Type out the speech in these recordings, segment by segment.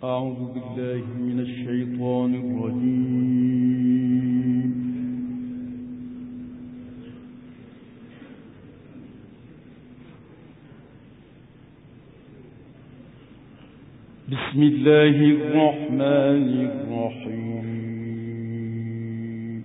أعوذ بالله من الشيطان الرجيم. بسم الله الرحمن الرحيم.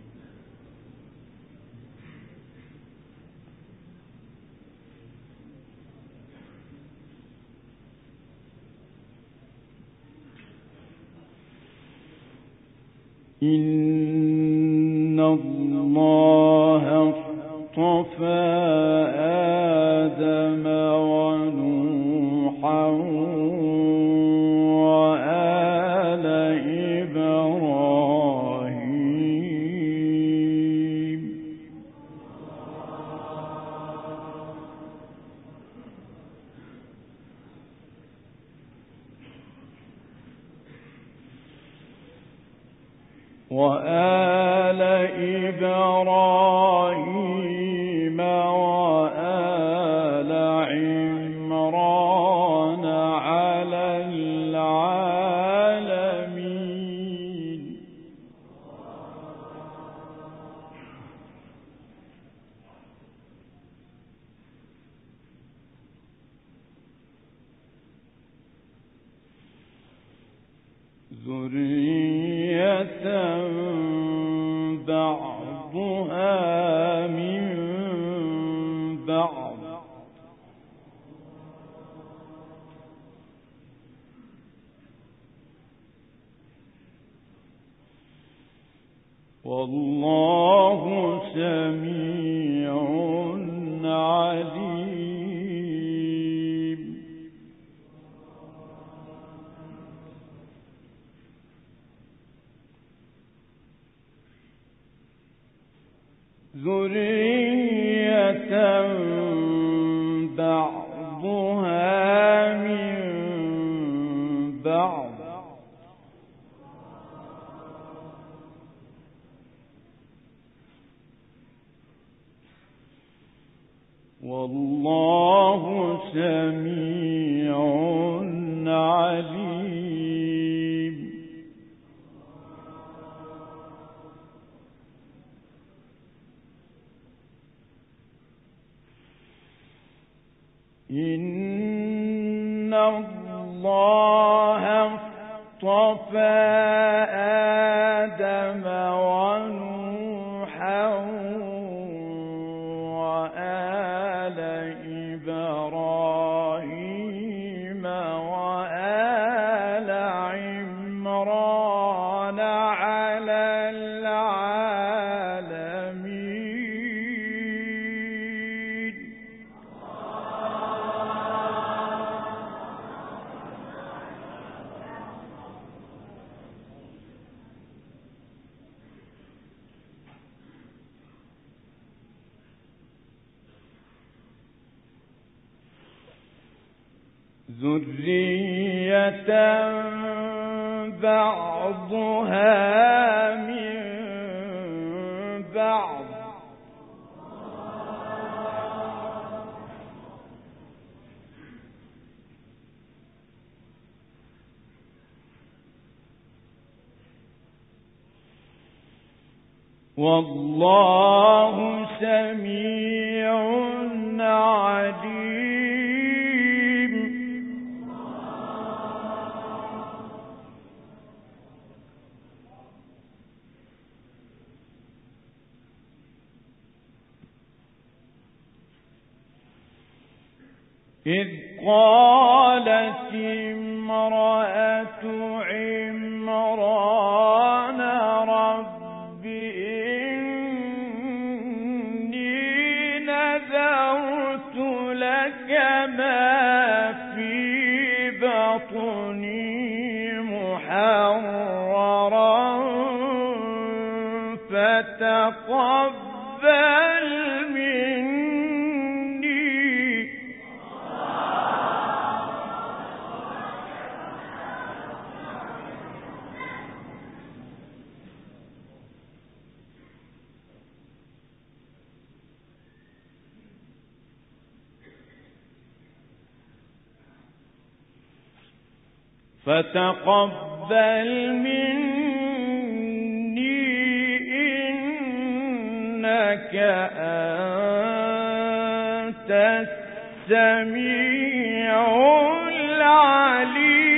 إن الله اصطفى آدم ونوحا وآل إبراهيم وآل عمران على العالمين. ذرية بعضها من بعض والله سميع عليم. ذرية بعضها من بعض والله سميع عليم. إن الله اصطفى آدم ونوحا وآل إبراهيم وآل عمران على العالمين. ذرية بعضها من بعض والله سميع عليم. إذ قالت امرأة عمران رب إني نذرت لك ما في بطني محررا فتقبل مني. فتقبل مني إنك أنت السميع العليم.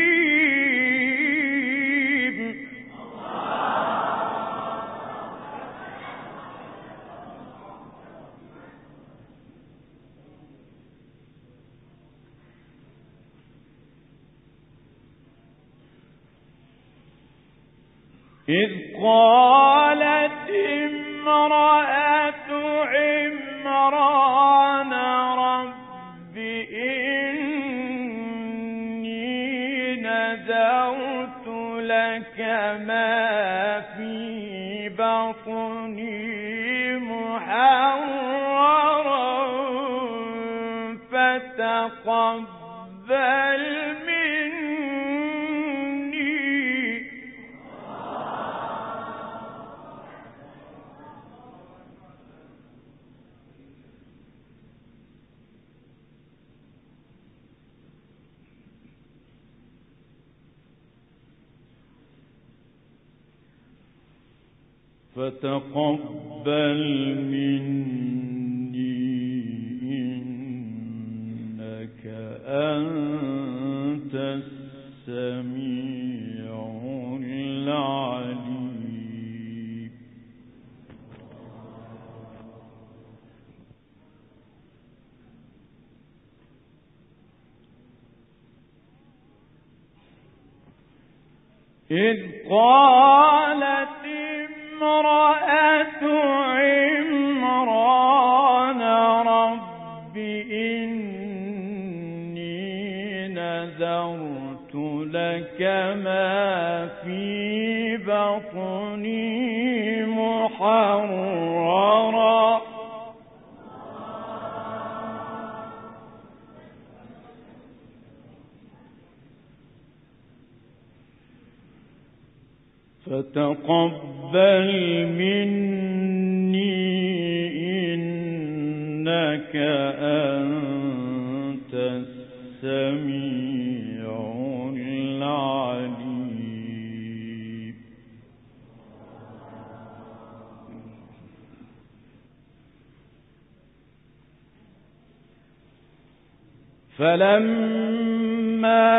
إذ قالت امرأة عمران رب إني نذرت لك ما في بطني محررا فتقبل فتقبل مني إنك أنت السميع العليم. إذ قالت امرأة عمران رب إني نذرت لك ما في بطني محررا فتقبل مني إنك أنت السميع العليم. فلما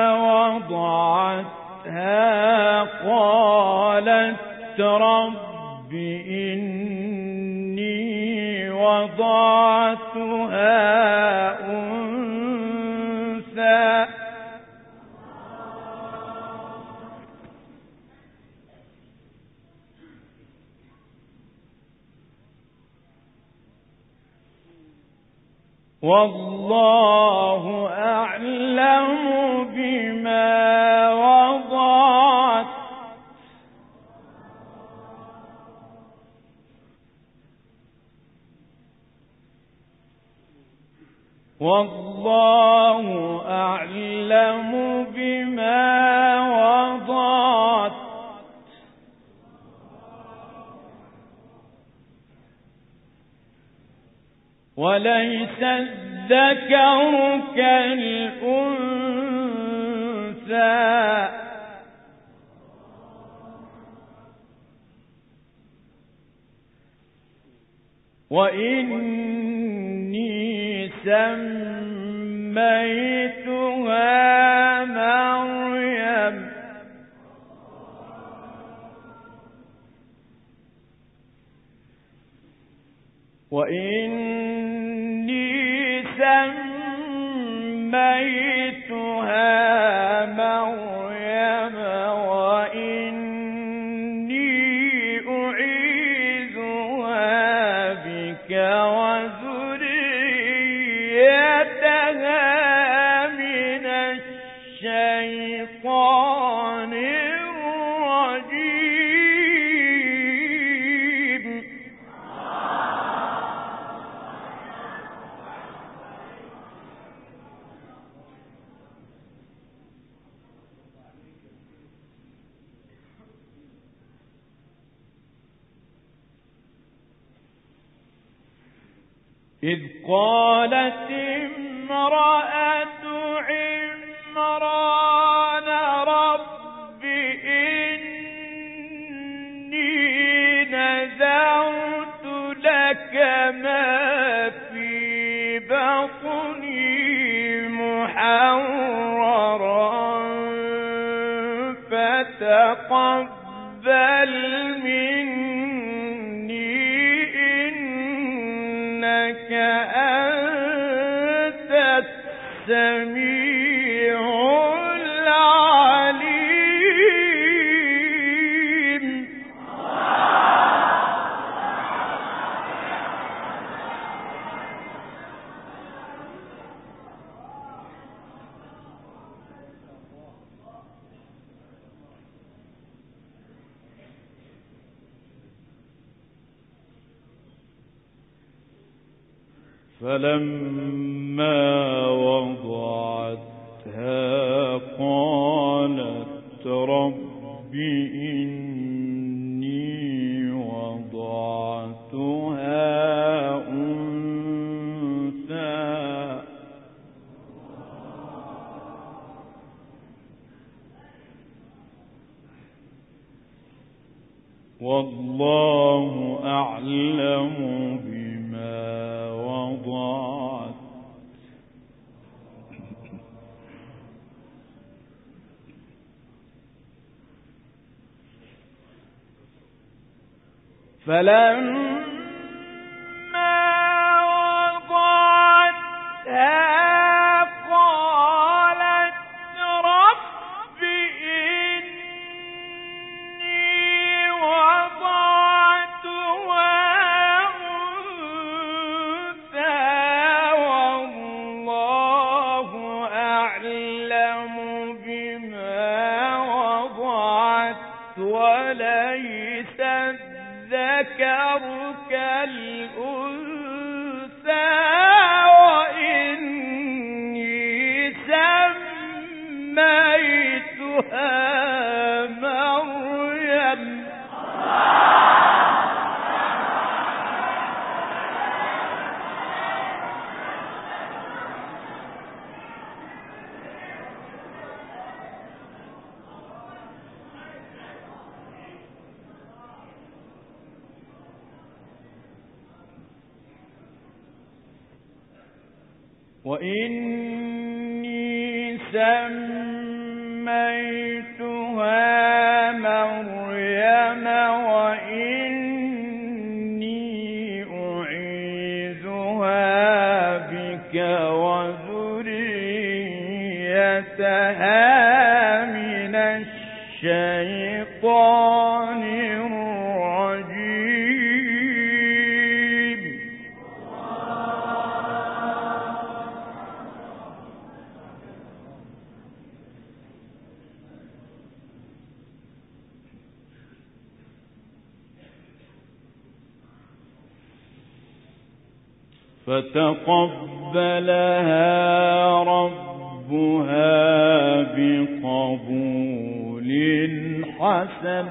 وضعتها قالت رب إني وضعتها أنثى والله أعلم بما وضعت والله أعلم بما وضعت وليس الذكر كالأنثى وإني سميتها مريم وإني أعيذها بك وذريتها من الشيطان الرجيم. إذ قالت امرأة عمران تقبل مني إنك أنت السميع العليم. فلما وضعتها قالت رب إني وضعتها أنثى والله أعلم بما وضعت فلما وضعتها قالت رب إني وضعتها أنثى والله أعلم بما وضعت وليس الذكر كالأنثى وإني سميتها مريم. وإني سميتها مريم وإني أعيذها بك وذريتها من الشيطان الرجيم. فتقبلها ربها بقبول حسن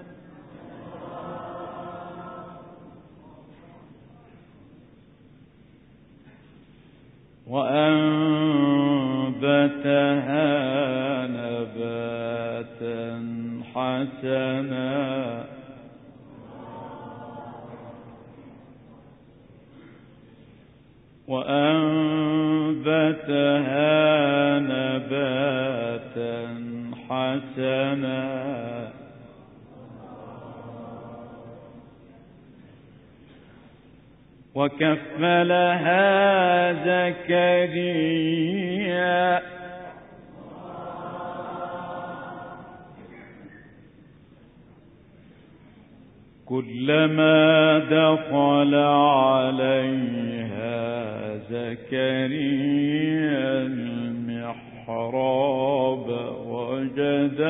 وأنبتها نباتا حسنا وكفلها زكريا كلما دخل عليها زكريا المحراب وجد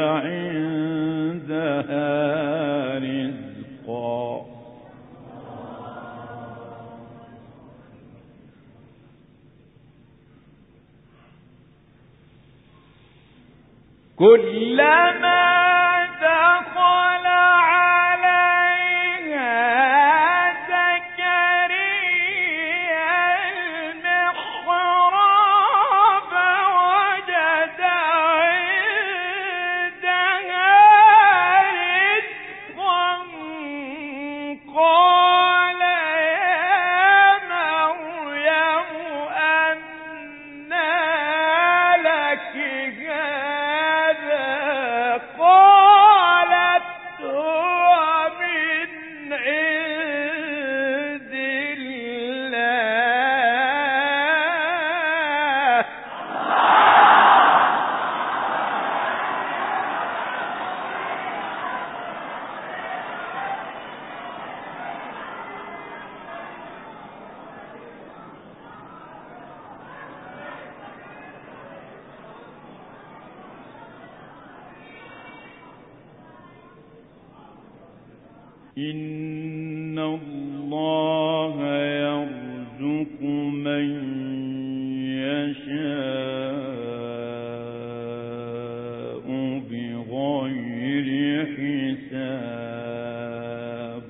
عندها رزقا كلما دخل عليها زكريا المحراب وجد عندها رزقا قال يا مريم أنى لك هذا إن الله يرزق من يشاء بغير حساب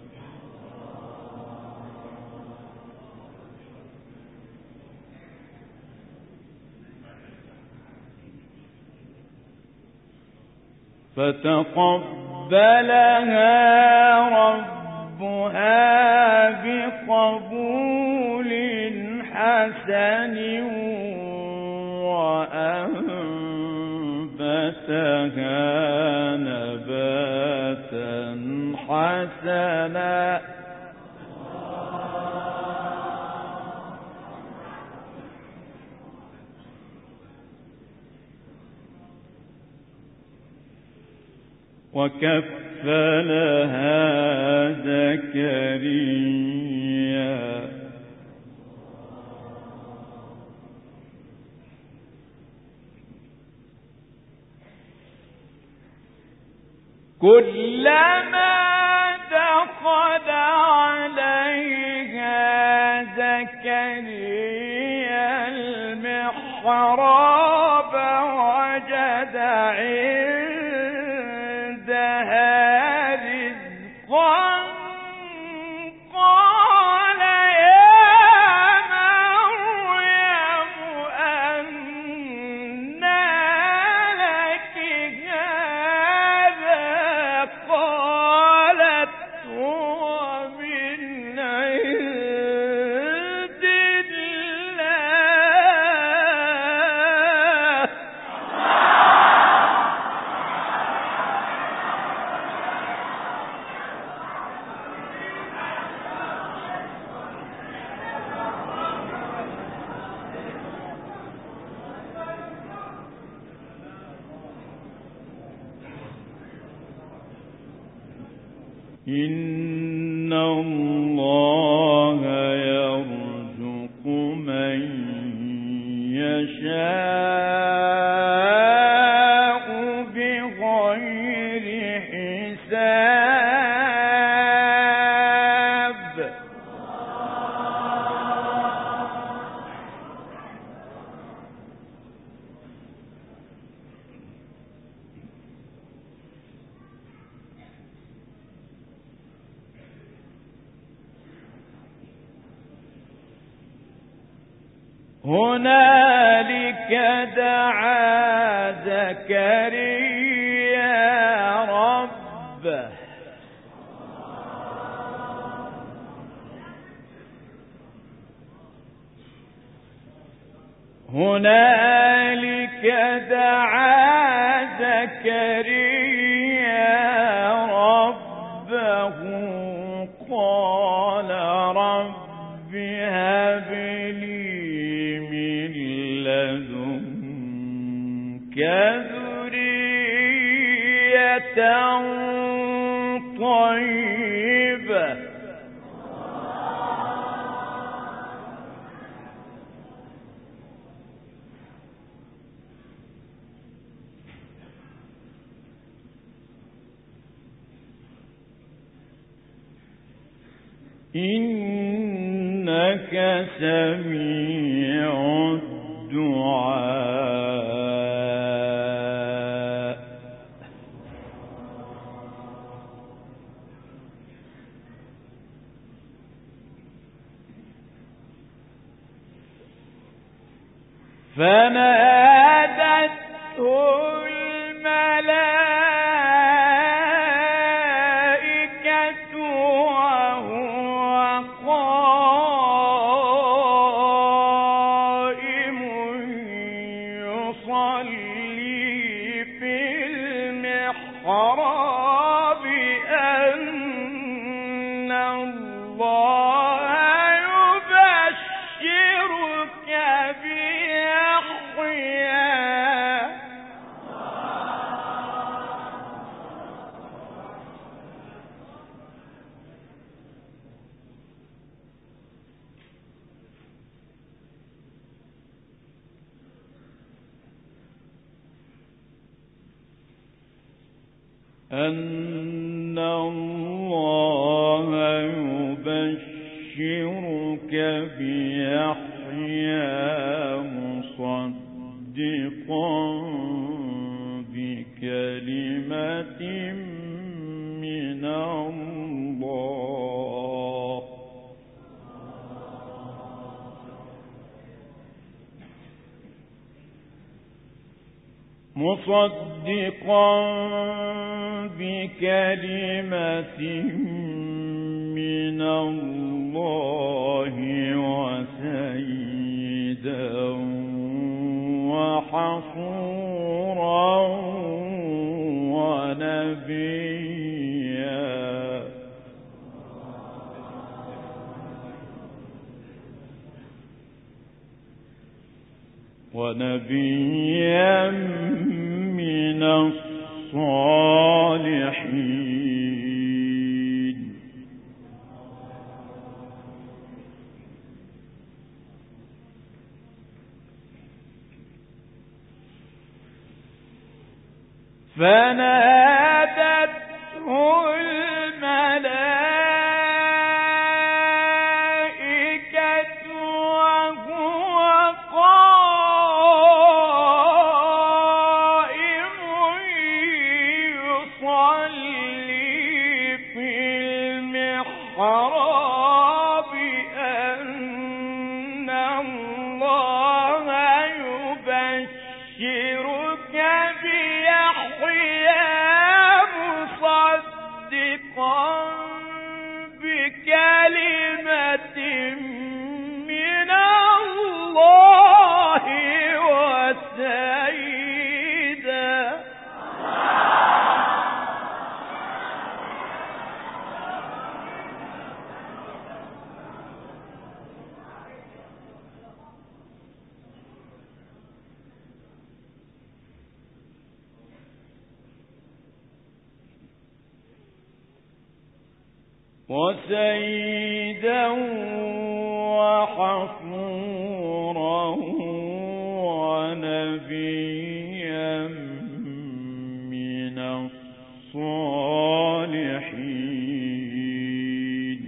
فتقبلها ربها بقبول حسن وأنبتها نباتا حسنا وكفلها زكريا كلما دخل عليها زكريا المحراب وجد عندها رزقا قال يا مريم أنى لك هذا قالت هو من عند الله إن الله يرزق من يشاء بغير حساب هنالك دعا زكريا ربه هنالك دعا زكريا ربه قال رب هب لي من لدنك ذرية طيبة إنك سميع الدعاء فنادته الملائكة وهو قائم يصلي في المحراب أن الله يبشرك بيحيى أن الله بيحيى مصدقا بكلمة من الله وسيدا وحصورا ونبيا من الصالحين فنادته الملائكة وهو قائم يصلي في المحراب أن الله يبشرك بيحيى مصدقا بكلمة من الله وسيدا وحصورا ونبيا من الصالحين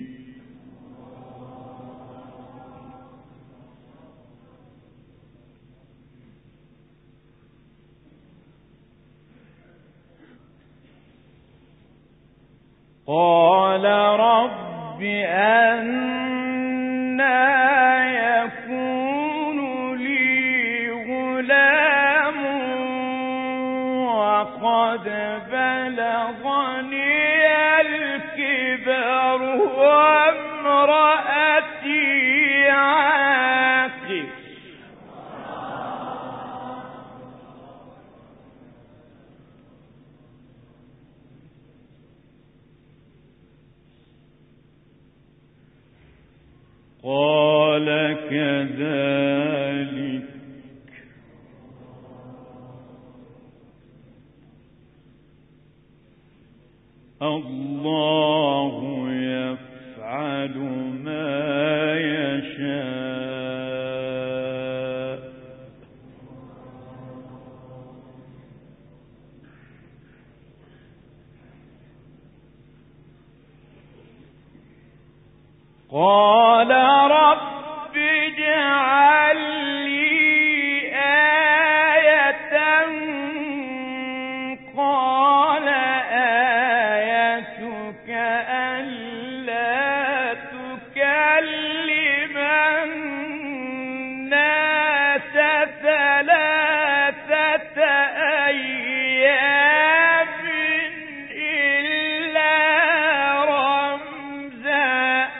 قال رب أنى يكون لي غلام وقد بلغني الكبر وامرأتي عاقر قال كذلك الله يفعل ما يشاء قال رب اجعل لي آية قال آيتك ألا تكلم الناس ثلاثة أيام إلا رمزا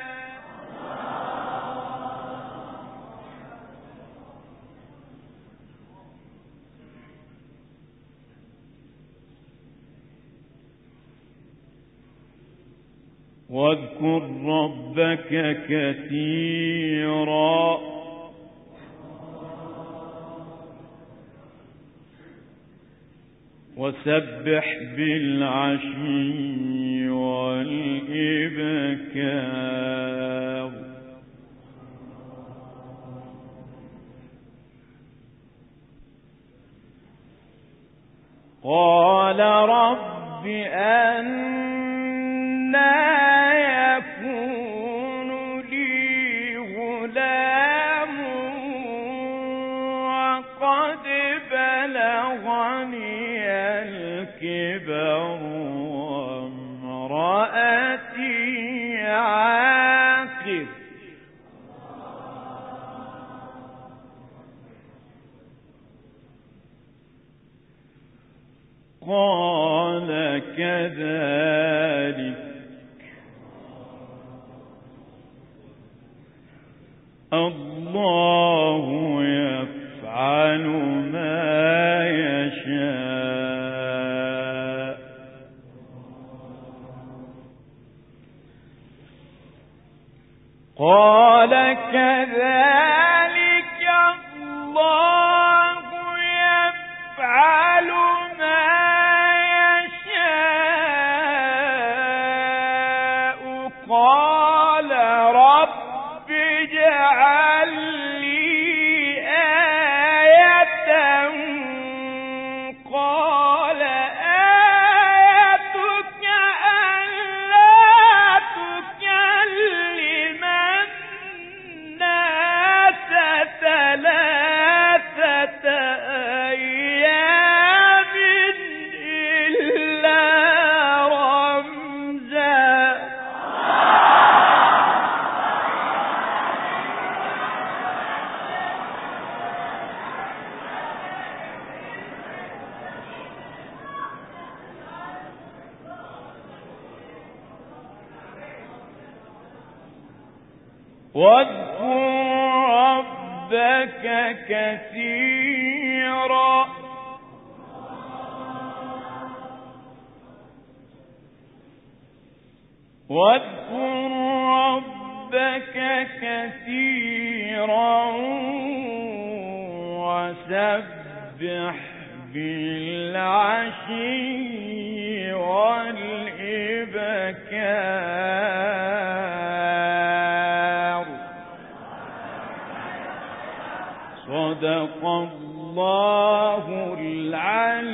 واذكر ربك كثيرا وسبح بالعشي والإبكار قال رب أنى يكون لي قال كذلك الله يفعل ما يشاء قال كذلك الله يفعل ما يشاء قال رب اجعل لي آية قال آيتك ألا تكلم الناس ثلاثة أيام إلا رمزا واذكر ربك كثيرا واذكر ربك كثيرا وسبح بالعشي والإبكار صدق الله العلي